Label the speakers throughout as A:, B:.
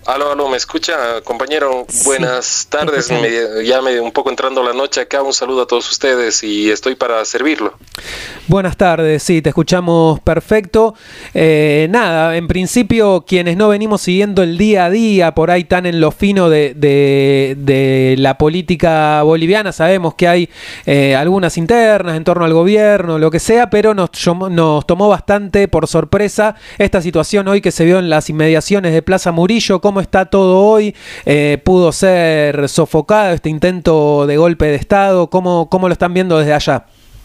A: Aló, aló, ¿me escucha, compañero?
B: Sí,
A: Buenas
B: ¿qué
A: tardes,
B: tal?
A: un poco entrando la noche acá, un saludo a todos ustedes y estoy para servirlo.
B: Buenas tardes, sí, te escuchamos perfecto. Nada, en principio quienes no venimos siguiendo el día a día, por ahí tan en lo fino de la política boliviana, sabemos que hay algunas internas en torno al gobierno, lo que sea, pero nos tomó bastante por sorpresa esta situación hoy que se vio en las inmediaciones de Plaza Murillo. ¿Cómo está todo hoy? ¿Pudo ser sofocado este intento de golpe de Estado? ¿Cómo lo están viendo desde allá?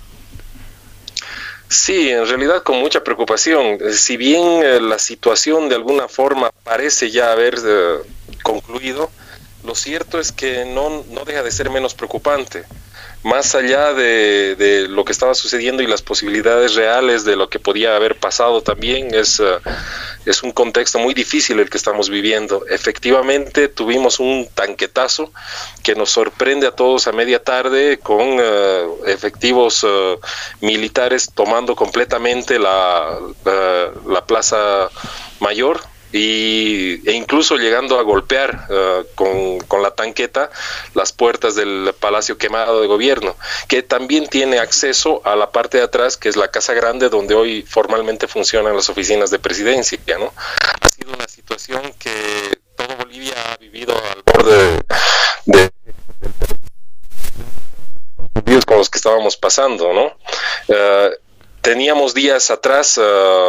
A: Sí, en realidad con mucha preocupación. Si bien la situación de alguna forma parece ya haber concluido, lo cierto es que no deja de ser menos preocupante. Más allá de lo que estaba sucediendo y las posibilidades reales de lo que podía haber pasado también, es un contexto muy difícil el que estamos viviendo. Efectivamente, tuvimos un tanquetazo que nos sorprende a todos a media tarde con efectivos militares tomando completamente la Plaza Mayor e incluso llegando a golpear con la tanqueta las puertas del Palacio Quemado de Gobierno, que también tiene acceso a la parte de atrás, que es la Casa Grande, donde hoy formalmente funcionan las oficinas de presidencia, ¿no? Ha sido una situación que todo Bolivia ha vivido al borde de días con los que estábamos pasando, ¿no? Teníamos días atrás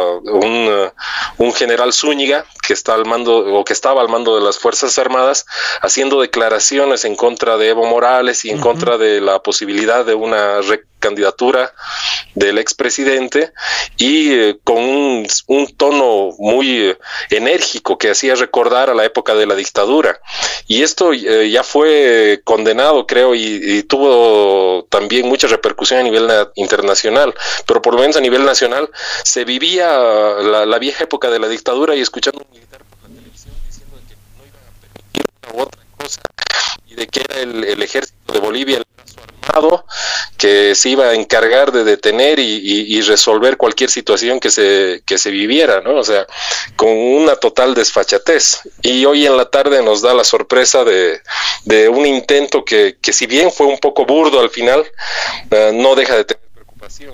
A: un general Zúñiga que está al mando o que estaba al mando de las Fuerzas Armadas haciendo declaraciones en contra de Evo Morales y en contra de la posibilidad de una recandidatura del expresidente y con un tono muy enérgico que hacía recordar a la época de la dictadura. Y esto ya fue condenado, creo, y tuvo también mucha repercusión a nivel internacional, pero por lo menos a nivel nacional se vivía la vieja época de la dictadura y escuchando a un militar por la televisión diciendo que no iban a permitir una u otra cosa y de que era el ejército de Bolivia el brazo armado que se iba a encargar de detener y resolver cualquier situación que se viviera, ¿no? O sea, con una total desfachatez. Y hoy en la tarde nos da la sorpresa de un intento que si bien fue un poco burdo al final, no deja de tener preocupación.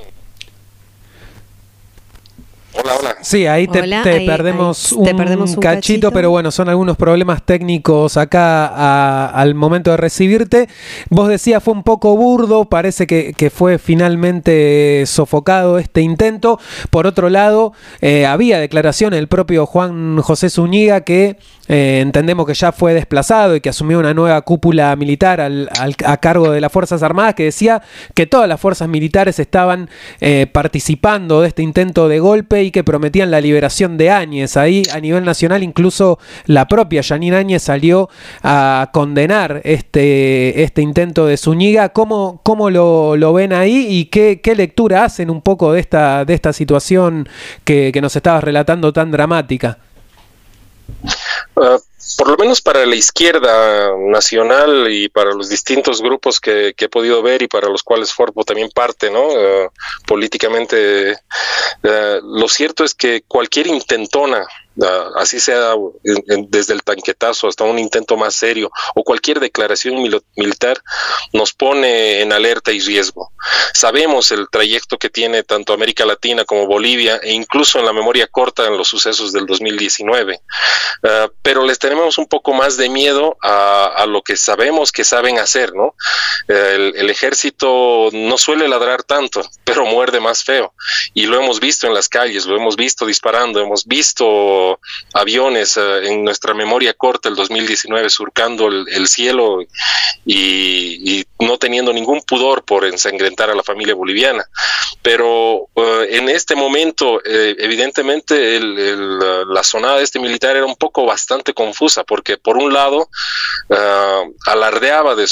A: Hola, hola.
B: Sí, ahí
C: Hola,
B: te
C: ahí
B: perdemos
C: te perdemos
B: un
C: un
B: cachito,
C: cachito.
B: pero bueno, son algunos problemas técnicos acá al momento de recibirte. Vos decías, fue un poco burdo, parece que fue finalmente sofocado este intento. Por otro lado, había declaración el propio Juan José Zúñiga que entendemos que ya fue desplazado y que asumió una nueva cúpula militar a cargo de las Fuerzas Armadas, que decía que todas las fuerzas militares estaban participando de este intento de golpe y que prometían la liberación de Áñez. Ahí a nivel nacional incluso la propia Yanine Áñez salió a condenar este intento de Zúñiga. ¿Cómo lo ven ahí y qué lectura hacen un poco de esta situación que nos estabas relatando tan dramática?
A: Uh, por lo menos para la izquierda nacional y para los distintos grupos que he podido ver y para los cuales formo también parte, ¿no? Políticamente, lo cierto es que cualquier intentona, así sea desde el tanquetazo hasta un intento más serio o cualquier declaración militar, nos pone en alerta y riesgo. Sabemos el trayecto que tiene tanto América Latina como Bolivia e incluso en la memoria corta en los sucesos del 2019. Pero les tenemos un poco más de miedo a lo que sabemos que saben hacer, ¿no? El ejército no suele ladrar tanto, pero muerde más feo. Y lo hemos visto en las calles, lo hemos visto disparando, hemos visto aviones en nuestra memoria corta el 2019 surcando el cielo y no teniendo ningún pudor por ensangrentar a la familia boliviana. Pero en este momento, evidentemente, la sonada de este militar era un poco bastante confusa, porque por un lado alardeaba de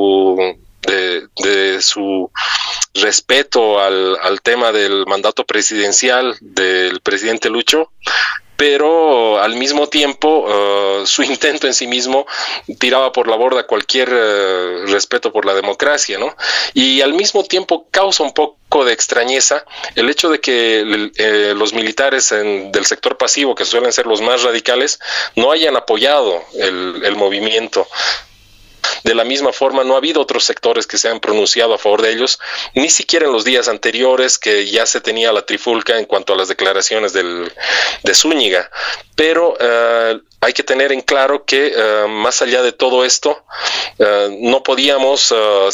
A: su respeto al tema del mandato presidencial del presidente Lucho, pero al mismo tiempo su intento en sí mismo tiraba por la borda cualquier respeto por la democracia, ¿no? Y al mismo tiempo causa un poco de extrañeza el hecho de que los militares del sector pasivo, que suelen ser los más radicales, no hayan apoyado el movimiento. De la misma forma, no ha habido otros sectores que se han pronunciado a favor de ellos, ni siquiera en los días anteriores, que ya se tenía la trifulca en cuanto a las declaraciones de Zúñiga. Pero hay que tener en claro que más allá de todo esto, no podíamos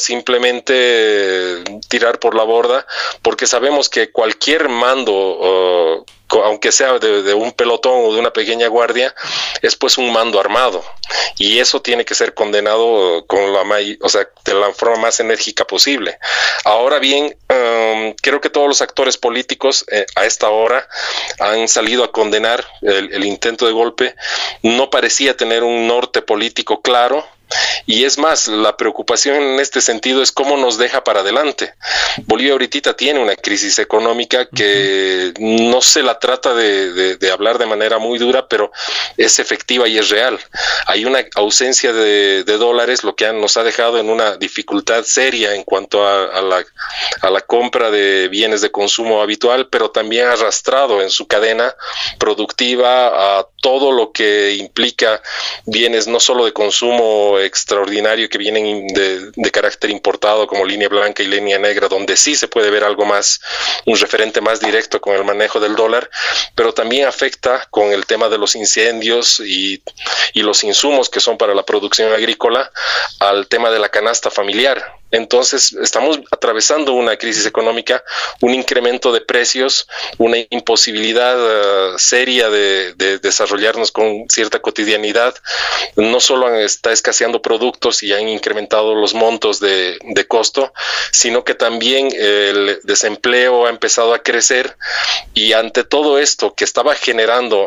A: simplemente tirar por la borda, porque sabemos que cualquier mando, aunque sea de un pelotón o de una pequeña guardia, es pues un mando armado, y eso tiene que ser condenado de la forma más enérgica posible. Ahora bien, creo que todos los actores políticos a esta hora han salido a condenar el intento de golpe. No parecía tener un norte político claro. Y es más, la preocupación en este sentido es cómo nos deja para adelante. Bolivia ahorita tiene una crisis económica que no se la trata de hablar de manera muy dura, pero es efectiva y es real. Hay una ausencia de dólares, lo que nos ha dejado en una dificultad seria en cuanto a la compra de bienes de consumo habitual, pero también ha arrastrado en su cadena productiva a todo lo que implica bienes no solo de consumo extraordinario que vienen de carácter importado, como línea blanca y línea negra, donde sí se puede ver algo más, un referente más directo con el manejo del dólar, pero también afecta con el tema de los incendios y los insumos que son para la producción agrícola al tema de la canasta familiar. Entonces estamos atravesando una crisis económica, un incremento de precios, una imposibilidad seria de desarrollarnos con cierta cotidianidad. No solo está escaseando productos y han incrementado los montos de costo, sino que también el desempleo ha empezado a crecer, y ante todo esto que estaba generando,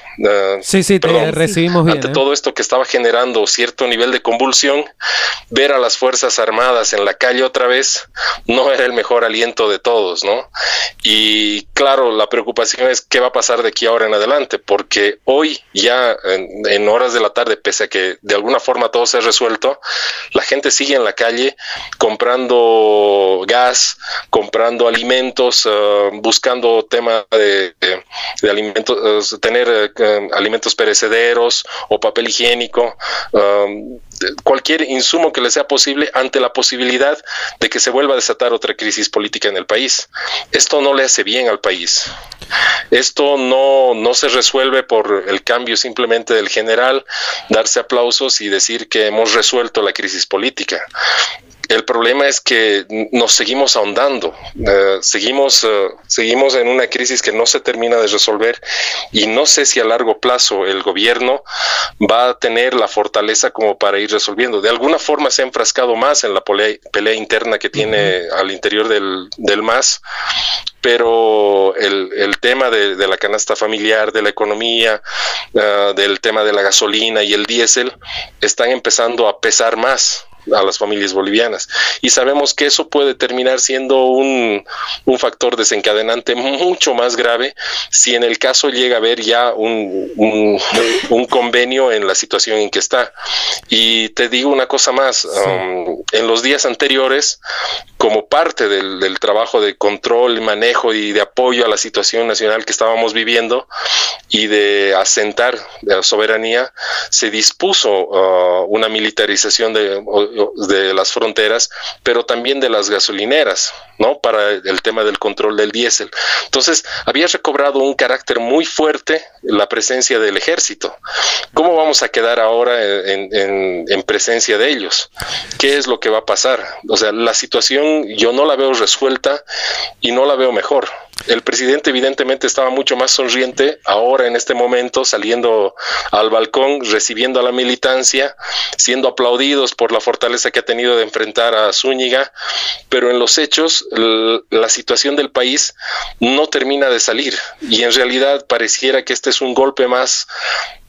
B: te recibimos bien.
A: Ante todo esto que estaba generando cierto nivel de convulsión, ver a las Fuerzas Armadas en la calle otra vez no era el mejor aliento de todos, ¿no? Y claro, la preocupación es qué va a pasar de aquí ahora en adelante, porque hoy ya en horas de la tarde, pese a que de alguna forma todo se ha resuelto, la gente sigue en la calle comprando gas, comprando alimentos, buscando tema de alimentos, tener alimentos perecederos o papel higiénico, cualquier insumo que le sea posible ante la posibilidad de que se vuelva a desatar otra crisis política en el país. Esto no le hace bien al país. Esto no se resuelve por el cambio simplemente del general, darse aplausos y decir que hemos resuelto la crisis política. El problema es que nos seguimos ahondando, seguimos en una crisis que no se termina de resolver, y no sé si a largo plazo el gobierno va a tener la fortaleza como para ir resolviendo. De alguna forma se ha enfrascado más en la pelea interna que tiene al interior del MAS, pero el tema de la canasta familiar, de la economía, del tema de la gasolina y el diésel están empezando a pesar más a las familias bolivianas, y sabemos que eso puede terminar siendo un factor desencadenante mucho más grave si en el caso llega a haber ya un convenio en la situación en que está. Y te digo una cosa más, en los días anteriores, como parte del trabajo de control, manejo y de apoyo a la situación nacional que estábamos viviendo y de asentar la soberanía, se dispuso una militarización de las fronteras, pero también de las gasolineras, ¿no? Para el tema del control del diésel. Entonces, había recobrado un carácter muy fuerte la presencia del ejército. ¿Cómo vamos a quedar ahora en presencia de ellos? ¿Qué es lo que va a pasar? O sea, la situación yo no la veo resuelta y no la veo mejor. El presidente evidentemente estaba mucho más sonriente ahora en este momento, saliendo al balcón, recibiendo a la militancia, siendo aplaudidos por la fortaleza que ha tenido de enfrentar a Zúñiga, pero en los hechos la situación del país no termina de salir, y en realidad pareciera que este es un golpe más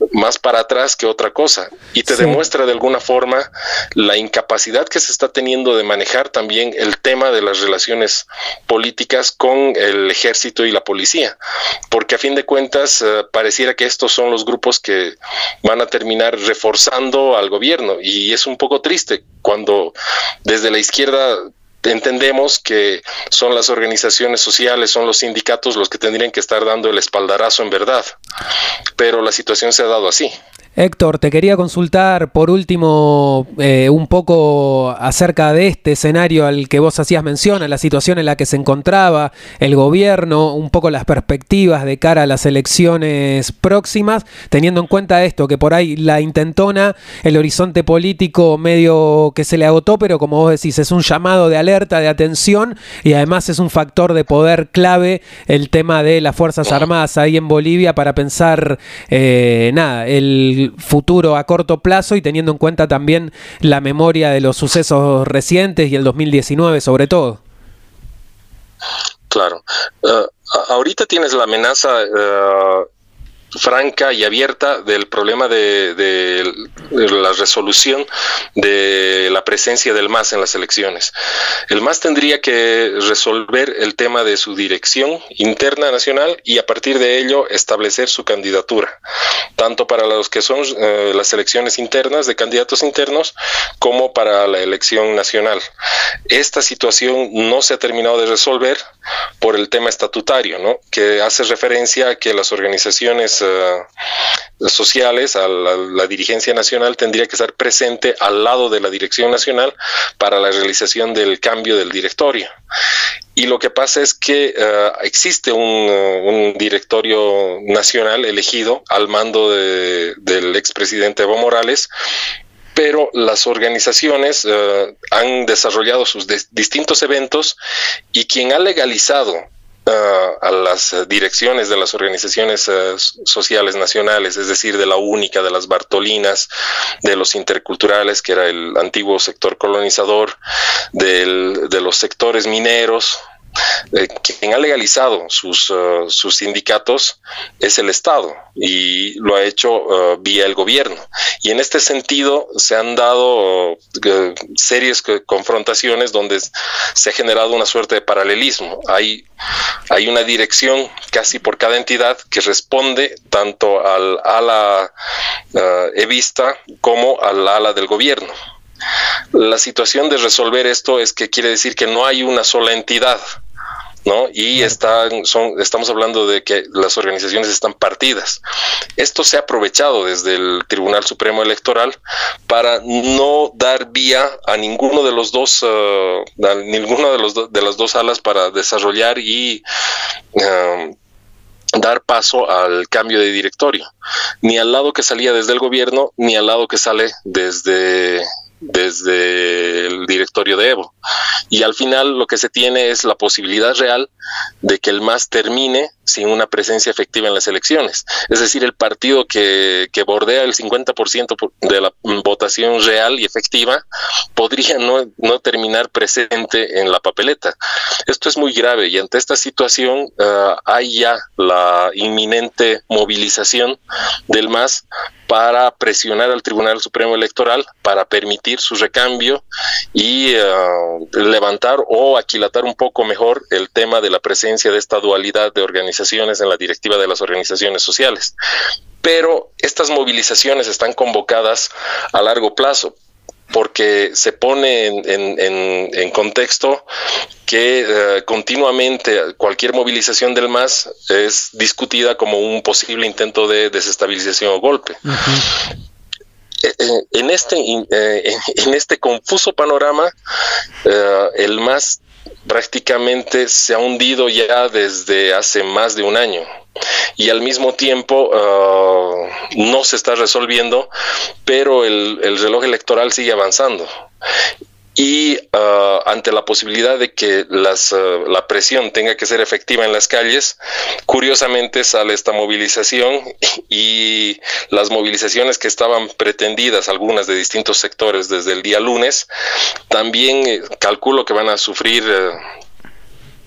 A: más para atrás que otra cosa, y te demuestra de alguna forma la incapacidad que se está teniendo de manejar también el tema de las relaciones políticas con el ejército y la policía, porque a fin de cuentas pareciera que estos son los grupos que van a terminar reforzando al gobierno, y es un poco triste cuando desde la izquierda entendemos que son las organizaciones sociales, son los sindicatos los que tendrían que estar dando el espaldarazo en verdad, pero la situación se ha dado así.
B: Héctor, te quería consultar por último un poco acerca de este escenario al que vos hacías mención, a la situación en la que se encontraba el gobierno, un poco las perspectivas de cara a las elecciones próximas, teniendo en cuenta esto, que por ahí la intentona, el horizonte político medio que se le agotó, pero como vos decís, es un llamado de alerta, de atención, y además es un factor de poder clave el tema de las Fuerzas Armadas ahí en Bolivia para pensar, el futuro a corto plazo y teniendo en cuenta también la memoria de los sucesos recientes y el 2019 sobre todo.
A: Claro. Ahorita tienes la amenaza franca y abierta del problema de la resolución de la presencia del MAS en las elecciones. El MAS tendría que resolver el tema de su dirección interna nacional y a partir de ello establecer su candidatura, tanto para los que son las elecciones internas de candidatos internos como para la elección nacional. Esta situación no se ha terminado de resolver por el tema estatutario, ¿no?, que hace referencia a que las organizaciones sociales, a la dirigencia nacional tendría que estar presente al lado de la dirección nacional para la realización del cambio del directorio. Y lo que pasa es que existe un directorio nacional elegido al mando del expresidente Evo Morales, pero las organizaciones han desarrollado sus distintos eventos y quien ha legalizado a las direcciones de las organizaciones sociales nacionales, es decir, de la Única, de las Bartolinas, de los interculturales, que era el antiguo sector colonizador, de los sectores mineros, quien ha legalizado sus sindicatos es el Estado y lo ha hecho vía el gobierno, y en este sentido se han dado serias confrontaciones donde se ha generado una suerte de paralelismo. Hay una dirección casi por cada entidad que responde tanto al ala evista como al ala del gobierno. La situación de resolver esto es que quiere decir que no hay una sola entidad, ¿no? Y estamos hablando de que las organizaciones están partidas. Esto se ha aprovechado desde el Tribunal Supremo Electoral para no dar vía a ninguno de los dos, de las dos alas para desarrollar y dar paso al cambio de directorio, ni al lado que salía desde el gobierno, ni al lado que sale desde el directorio de Evo. Y al final lo que se tiene es la posibilidad real de que el MAS termine sin una presencia efectiva en las elecciones. Es decir, el partido que bordea el 50% de la votación real y efectiva podría no terminar presente en la papeleta. Esto es muy grave y ante esta situación hay ya la inminente movilización del MAS para presionar al Tribunal Supremo Electoral para permitir su recambio y levantar o aquilatar un poco mejor el tema de la presencia de esta dualidad de organizaciones en la directiva de las organizaciones sociales. Pero estas movilizaciones están convocadas a largo plazo, porque se pone en contexto que continuamente cualquier movilización del MAS es discutida como un posible intento de desestabilización o golpe. Uh-huh. En este confuso panorama, el MAS prácticamente se ha hundido ya desde hace más de un año y al mismo tiempo no se está resolviendo, pero el reloj electoral sigue avanzando. Y ante la posibilidad de que la presión tenga que ser efectiva en las calles, curiosamente sale esta movilización y las movilizaciones que estaban pretendidas, algunas de distintos sectores desde el día lunes, también calculo que van a sufrir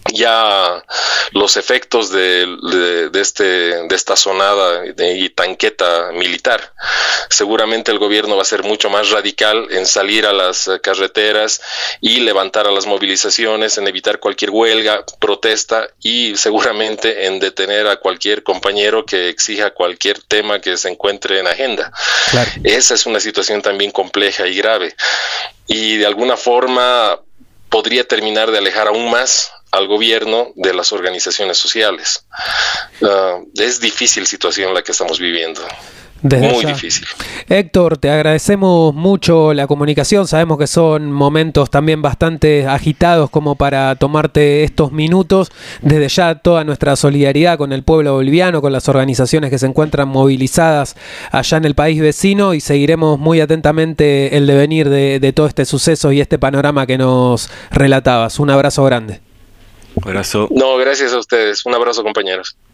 A: ya los efectos de esta sonada y tanqueta militar. Seguramente el gobierno va a ser mucho más radical en salir a las carreteras y levantar a las movilizaciones, en evitar cualquier huelga, protesta y seguramente en detener a cualquier compañero que exija cualquier tema que se encuentre en agenda. Claro. Esa es una situación también compleja y grave, y de alguna forma podría terminar de alejar aún más al gobierno de las organizaciones sociales. Es difícil situación la que estamos viviendo. Muy difícil.
B: Héctor, te agradecemos mucho la comunicación. Sabemos que son momentos también bastante agitados como para tomarte estos minutos. Desde ya toda nuestra solidaridad con el pueblo boliviano, con las organizaciones que se encuentran movilizadas allá en el país vecino, y seguiremos muy atentamente el devenir de todo este suceso y este panorama que nos relatabas. Un abrazo grande.
A: Un abrazo. No, gracias a ustedes. Un abrazo, compañeros.